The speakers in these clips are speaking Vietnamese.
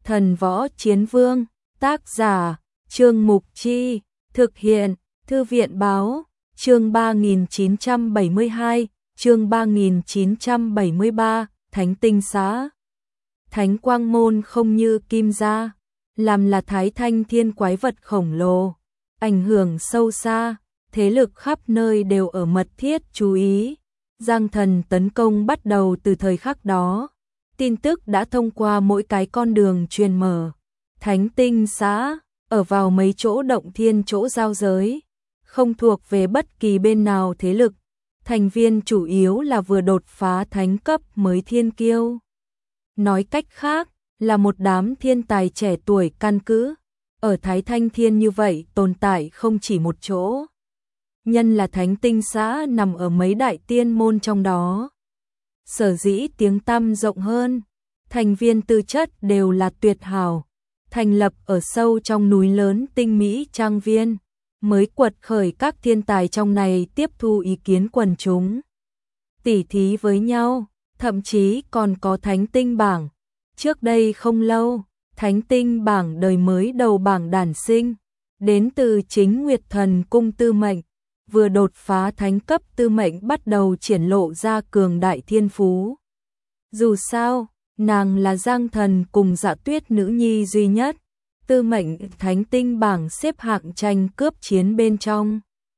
Thần Võ Chiến Vương, tác giả, Trương Mục Chi, thực hiện, Thư viện Báo, chương 3972, chương 3973, Thánh Tinh Xá. Thánh Quang Môn không như Kim Gia, làm là Thái Thanh Thiên quái vật khổng lồ, ảnh hưởng sâu xa, thế lực khắp nơi đều ở mật thiết chú ý. Giang Thần tấn công bắt đầu từ thời khắc đó, tin tức đã thông qua mỗi cái con đường truyền mở. Thánh Tinh Xá ở vào mấy chỗ động thiên chỗ giao giới, không thuộc về bất kỳ bên nào thế lực, thành viên chủ yếu là vừa đột phá thánh cấp mới thiên kiêu. Nói cách khác, là một đám thiên tài trẻ tuổi căn cứ, ở Thái Thanh Thiên như vậy tồn tại không chỉ một chỗ. Nhân là Thánh Tinh Xá nằm ở mấy đại tiên môn trong đó. Sở dĩ tiếng tăm rộng hơn, thành viên tư chất đều là tuyệt hảo, thành lập ở sâu trong núi lớn tinh mỹ trang viên, mới quật khởi các thiên tài trong này tiếp thu ý kiến quần chúng. Tỉ thí với nhau, thậm chí còn có Thánh Tinh bảng. Trước đây không lâu, Thánh Tinh bảng đời mới đầu bảng đản sinh, đến từ chính Nguyệt Thần Cung Tư Mệnh, vừa đột phá thánh cấp Tư Mệnh bắt đầu triển lộ ra cường đại thiên phú. Dù sao, nàng là Giang Thần cùng Dạ Tuyết nữ nhi duy nhất, Tư Mệnh Thánh Tinh bảng xếp hạng tranh cướp chiến bên trong.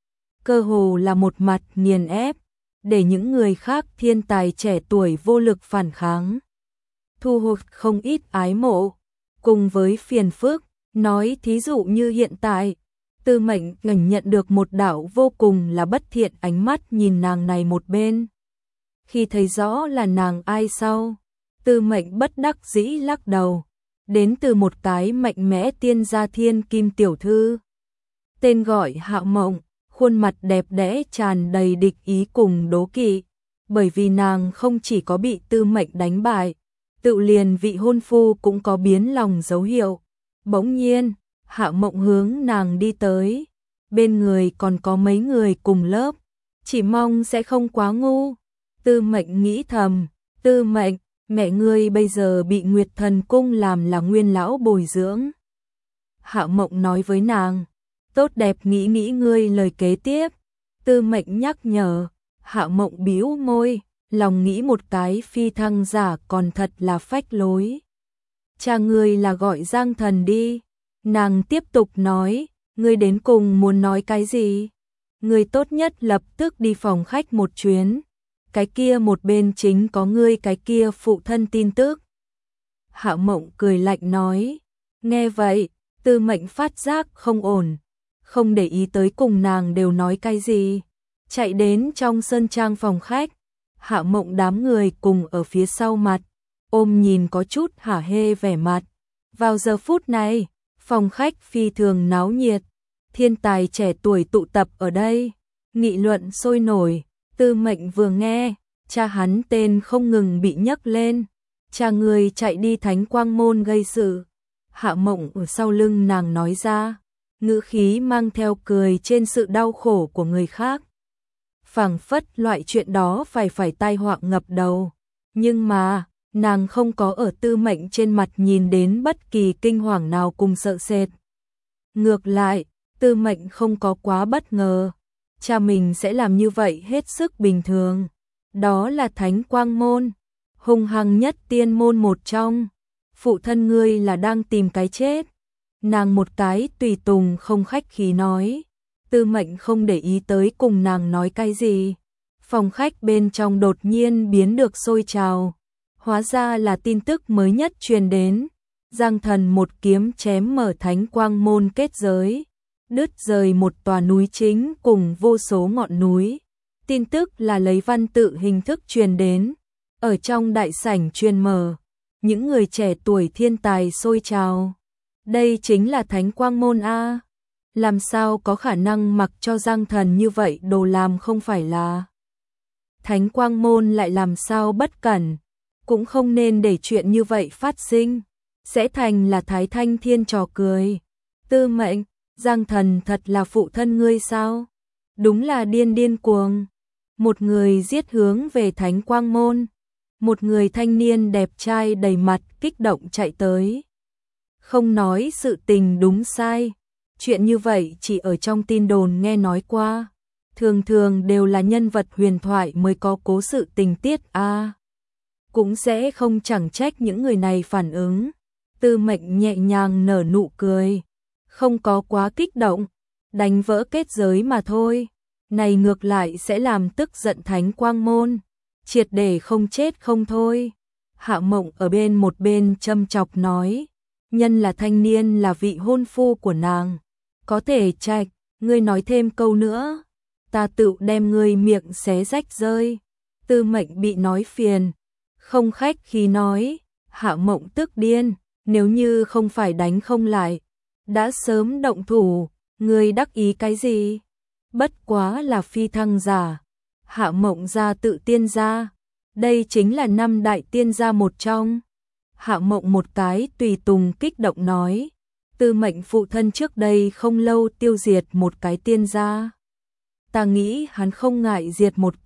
Cơ hồ là một mặt nghiền ép, để những người khác thiên tài trẻ tuổi vô lực phản kháng. Thu hút không ít ái mộ, cùng với phiền phức, nói thí dụ như hiện tại, Tư Mệnh ngành nhận được một đạo vô cùng là bất thiện ánh mắt nhìn nàng này một bên. Khi thấy rõ là nàng ai sau, Tư Mệnh bất đắc dĩ lắc đầu, đến từ một cái mạnh mẽ tiên gia thiên kim tiểu thư. Tên gọi Hạo Mộng, khuôn mặt đẹp đẽ tràn đầy địch ý cùng đố kỵ, bởi vì nàng không chỉ có bị Tư Mệnh đánh bại, tự liền vị hôn phu cũng có biến lòng dấu hiệu. Bỗng nhiên, Hạo Mộng hướng nàng đi tới, bên người còn có mấy người cùng lớp, chỉ mong sẽ không quá ngu. Tư Mệnh nghĩ thầm, Tư Mệnh, mẹ ngươi bây giờ bị Nguyệt Thần Cung làm là nguyên lão bồi dưỡng. Hạo Mộng nói với nàng, tốt đẹp nghĩ nghĩ ngươi lời kế tiếp. Tư Mệnh nhắc nhở, Hạo Mộng bĩu môi, lòng nghĩ một cái phi thăng giả còn thật là phách lối. Cha ngươi là gọi Giang Thần đi. Nàng tiếp tục nói, ngươi đến cùng muốn nói cái gì? Ngươi tốt nhất lập tức đi phòng khách một chuyến. Cái kia một bên chính có ngươi cái kia phụ thân tin tức. Hạo Mộng cười lạnh nói, nghe vậy, Tư Mệnh phát giác không ổn, không để ý tới cùng nàng đều nói cái gì. Chạy đến trong sân trang phòng khách, Hạo Mộng đám người cùng ở phía sau mặt, ôm nhìn có chút hả hê vẻ mặt. Vào giờ phút này, phòng khách phi thường náo nhiệt, thiên tài trẻ tuổi tụ tập ở đây, nghị luận sôi nổi. Tư Mệnh vừa nghe, cha hắn tên không ngừng bị nhắc lên, cha người chạy đi Thánh Quang Môn gây sự. Hạo Mộng ở sau lưng nàng nói ra, ngữ khí mang theo cười trên sự đau khổ của người khác. Phảng phất loại chuyện đó phải tai họa ngập đầu, nhưng mà nàng không có ở Tư Mệnh trên mặt nhìn đến bất kỳ kinh hoàng nào cùng sợ sệt. Ngược lại, Tư Mệnh không có quá bất ngờ, cha mình sẽ làm như vậy hết sức bình thường. Đó là Thánh Quang Môn, hung hăng nhất tiên môn một trong. Phụ thân ngươi là đang tìm cái chết. Nàng một cái tùy tùng không khách khí nói. Tư Mệnh không để ý tới cùng nàng nói cái gì. Phòng khách bên trong đột nhiên biến được sôi trào. Hóa ra là tin tức mới nhất truyền đến. Giang Thần một kiếm chém mở Thánh Quang Môn kết giới, đứt rời một tòa núi chính cùng vô số ngọn núi. Tin tức là lấy văn tự hình thức truyền đến. Ở trong đại sảnh truyền mở, những người trẻ tuổi thiên tài sôi trào. Đây chính là Thánh Quang Môn a. Làm sao có khả năng mặc cho Giang Thần như vậy đồ làm không phải là. Thánh Quang Môn lại làm sao bất cẩn, cũng không nên để chuyện như vậy phát sinh, sẽ thành là Thái Thanh Thiên trò cười. Tư Mệnh, Giang Thần thật là phụ thân ngươi sao? Đúng là điên cuồng. Một người giết hướng về Thánh Quang Môn, một người thanh niên đẹp trai đầy mặt kích động chạy tới. không nói sự tình đúng sai. Chuyện như vậy chỉ ở trong tin đồn nghe nói qua. Thường thường đều là nhân vật huyền thoại mới có cố sự tình tiết cũng sẽ không chẳng trách những người này phản ứng. Tư Mệnh nhẹ nhàng nở nụ cười, không có quá kích động, đánh vỡ kết giới mà thôi. Này ngược lại sẽ làm tức giận Thánh Quang Môn, triệt để không chết không thôi. Hạ Mộng ở một bên châm chọc nói, nhân là thanh niên là vị hôn phu của nàng, có thể trách, ngươi nói thêm câu nữa, ta tự đem ngươi miệng xé rách rơi. Tư Mệnh bị nói phiền, không khách khí nói. Hạ Mộng tức điên, nếu như không phải đánh không lại, đã sớm động thủ, ngươi đắc ý cái gì? Bất quá là phi thăng giả. Hạ Mộng gia tự tiên gia, đây chính là 5 đại tiên gia một trong. Hạ Mộng một cái tùy tùng kích động nói, Tư Mệnh phụ thân trước đây không lâu tiêu diệt một cái tiên gia. Ta nghĩ hắn không ngại diệt một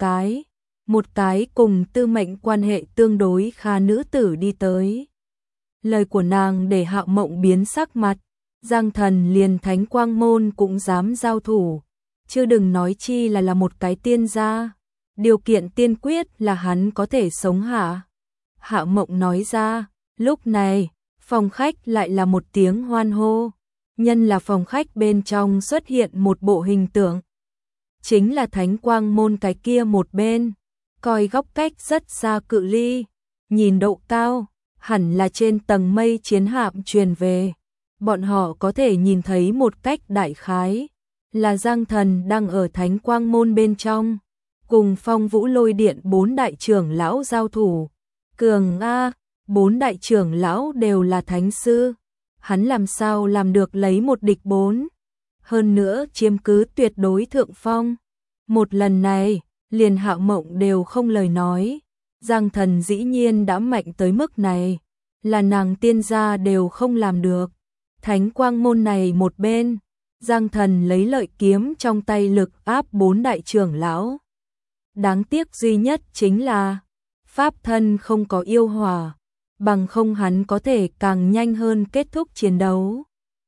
cái cùng Tư Mệnh quan hệ tương đối khá nữ tử đi tới. Lời của nàng để Hạ Mộng biến sắc mặt, Giang Thần liền Thánh Quang Môn cũng dám giao thủ, chứ đừng nói chi là một cái tiên gia. Điều kiện tiên quyết là hắn có thể sống hả? Hạ Mộng nói ra. Lúc này, phòng khách lại là một tiếng hoan hô. Nhân là phòng khách bên trong xuất hiện một bộ hình tượng. Chính là Thánh Quang Môn cái kia một bên, coi góc cách rất xa cự ly, nhìn độ cao, hẳn là trên tầng mây chiến hạm truyền về. Bọn họ có thể nhìn thấy một cách đại khái, là Giang Thần đang ở Thánh Quang Môn bên trong, cùng Phong Vũ Lôi Điện 4 đại trưởng lão giao thủ. Cường a, 4 đại trưởng lão đều là thánh sư, hắn làm sao làm được lấy một địch 4, hơn nữa chiếm cứ tuyệt đối thượng phong. Một lần này, liền Hạ Mộng đều không lời nói, Giang Thần dĩ nhiên đã mạnh tới mức này, là nàng tiên gia đều không làm được. Thánh Quang Môn này một bên, Giang Thần lấy lợi kiếm trong tay lực áp 4 đại trưởng lão. Đáng tiếc duy nhất chính là pháp thân không có yêu hỏa, bằng không hắn có thể càng nhanh hơn kết thúc chiến đấu.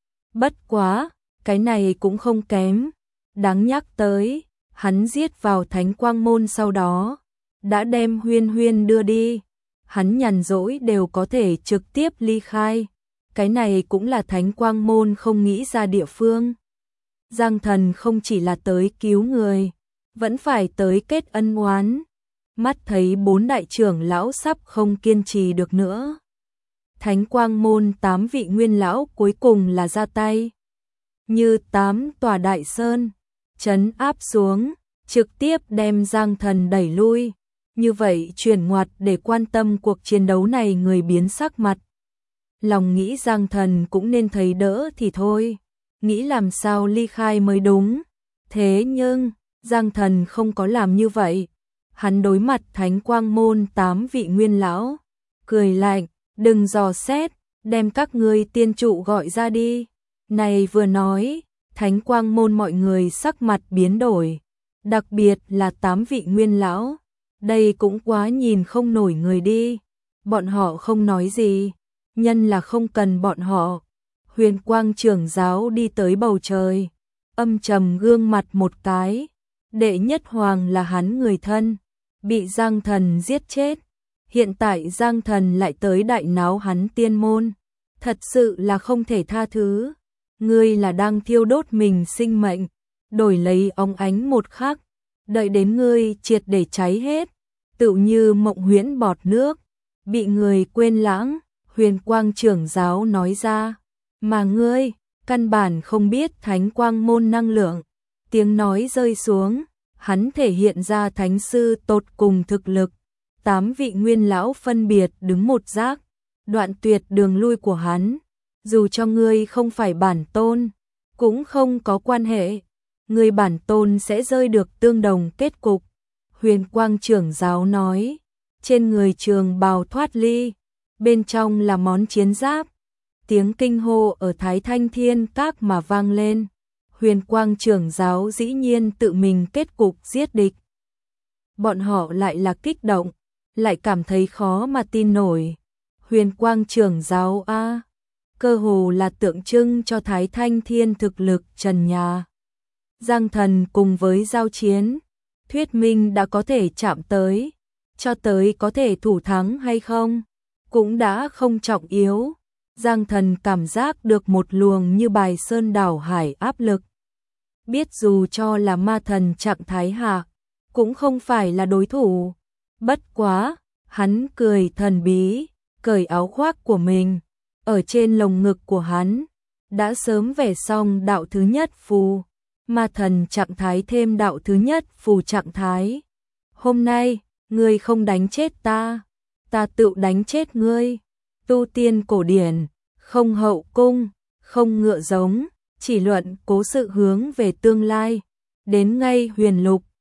Bất quá, cái này cũng không kém. Đáng nhắc tới, hắn giết vào Thánh Quang Môn sau đó, đã đem Huyên Huyên đưa đi. Hắn nhàn rỗi đều có thể trực tiếp ly khai. Cái này cũng là Thánh Quang Môn không nghĩ ra địa phương. Giang Thần không chỉ là tới cứu người, vẫn phải tới kết ân oán. Mắt thấy 4 đại trưởng lão sắp không kiên trì được nữa, Thánh Quang Môn 8 vị nguyên lão cuối cùng là ra tay. Như 8 tòa đại sơn, trấn áp xuống, trực tiếp đem Giang Thần đẩy lui. Như vậy chuyển ngoặt để quan tâm cuộc chiến đấu này người biến sắc mặt. Lòng nghĩ Giang Thần cũng nên thấy đỡ thì thôi, nghĩ làm sao ly khai mới đúng. Thế nhưng, Giang Thần không có làm như vậy. Hắn đối mặt Thánh Quang Môn 8 vị nguyên lão, cười lạnh, đừng dò xét, đem các ngươi tiên trụ gọi ra đi. Này vừa nói, Thánh Quang Môn mọi người sắc mặt biến đổi, đặc biệt là 8 vị nguyên lão, đây cũng quá nhìn không nổi người đi. Bọn họ không nói gì, nhân là không cần bọn họ. Huyền Quang trưởng giáo đi tới bầu trời, âm trầm gương mặt một cái, đệ nhất hoàng là hắn người thân, bị Giang Thần giết chết. Hiện tại Giang Thần lại tới đại náo hắn tiên môn, thật sự là không thể tha thứ. Ngươi là đang thiêu đốt mình sinh mệnh, đổi lấy óng ánh một khắc, đợi đến ngươi triệt để cháy hết, tựu như mộng huyễn bọt nước, bị người quên lãng. Huyền Quang trưởng giáo nói ra, mà ngươi căn bản không biết Thánh Quang Môn năng lượng. Tiếng nói rơi xuống, hắn thể hiện ra thánh sư tột cùng thực lực. 8 vị nguyên lão phân biệt đứng một giác, đoạn tuyệt đường lui của hắn. Dù cho ngươi không phải bản tôn, cũng không có quan hệ, người bản tôn sẽ rơi được tương đồng kết cục. Huyền Quang trưởng giáo nói, trên người trường bào thoát ly, bên trong là món chiến giáp. Tiếng kinh hô ở Thái Thanh Thiên Các mà vang lên. Huyền Quang trưởng giáo dĩ nhiên tự mình kết cục giết địch. Bọn họ lại là kích động, lại cảm thấy khó mà tin nổi. Huyền Quang trưởng giáo a, cơ hồ là tượng trưng cho Thái Thanh Thiên thực lực trần nhà. Giang Thần cùng với giao chiến, thuyết minh đã có thể chạm tới, cho tới có thể thủ thắng hay không, cũng đã không trọng yếu. Giang Thần cảm giác được một luồng như bài sơn đảo hải áp lực. Biết dù cho là ma thần trạng thái hạ, cũng không phải là đối thủ. Bất quá, hắn cười thần bí, cởi áo khoác của mình, ở trên lồng ngực của hắn, đã sớm vẽ xong đạo thứ nhất phù, ma thần trạng thái thêm đạo thứ nhất phù trạng thái. Hôm nay, ngươi không đánh chết ta, ta tự đánh chết ngươi. Tu tiên cổ điển, không hậu cung, không ngựa giống, chỉ luận cố sự hướng về tương lai. Đến ngay huyền lục,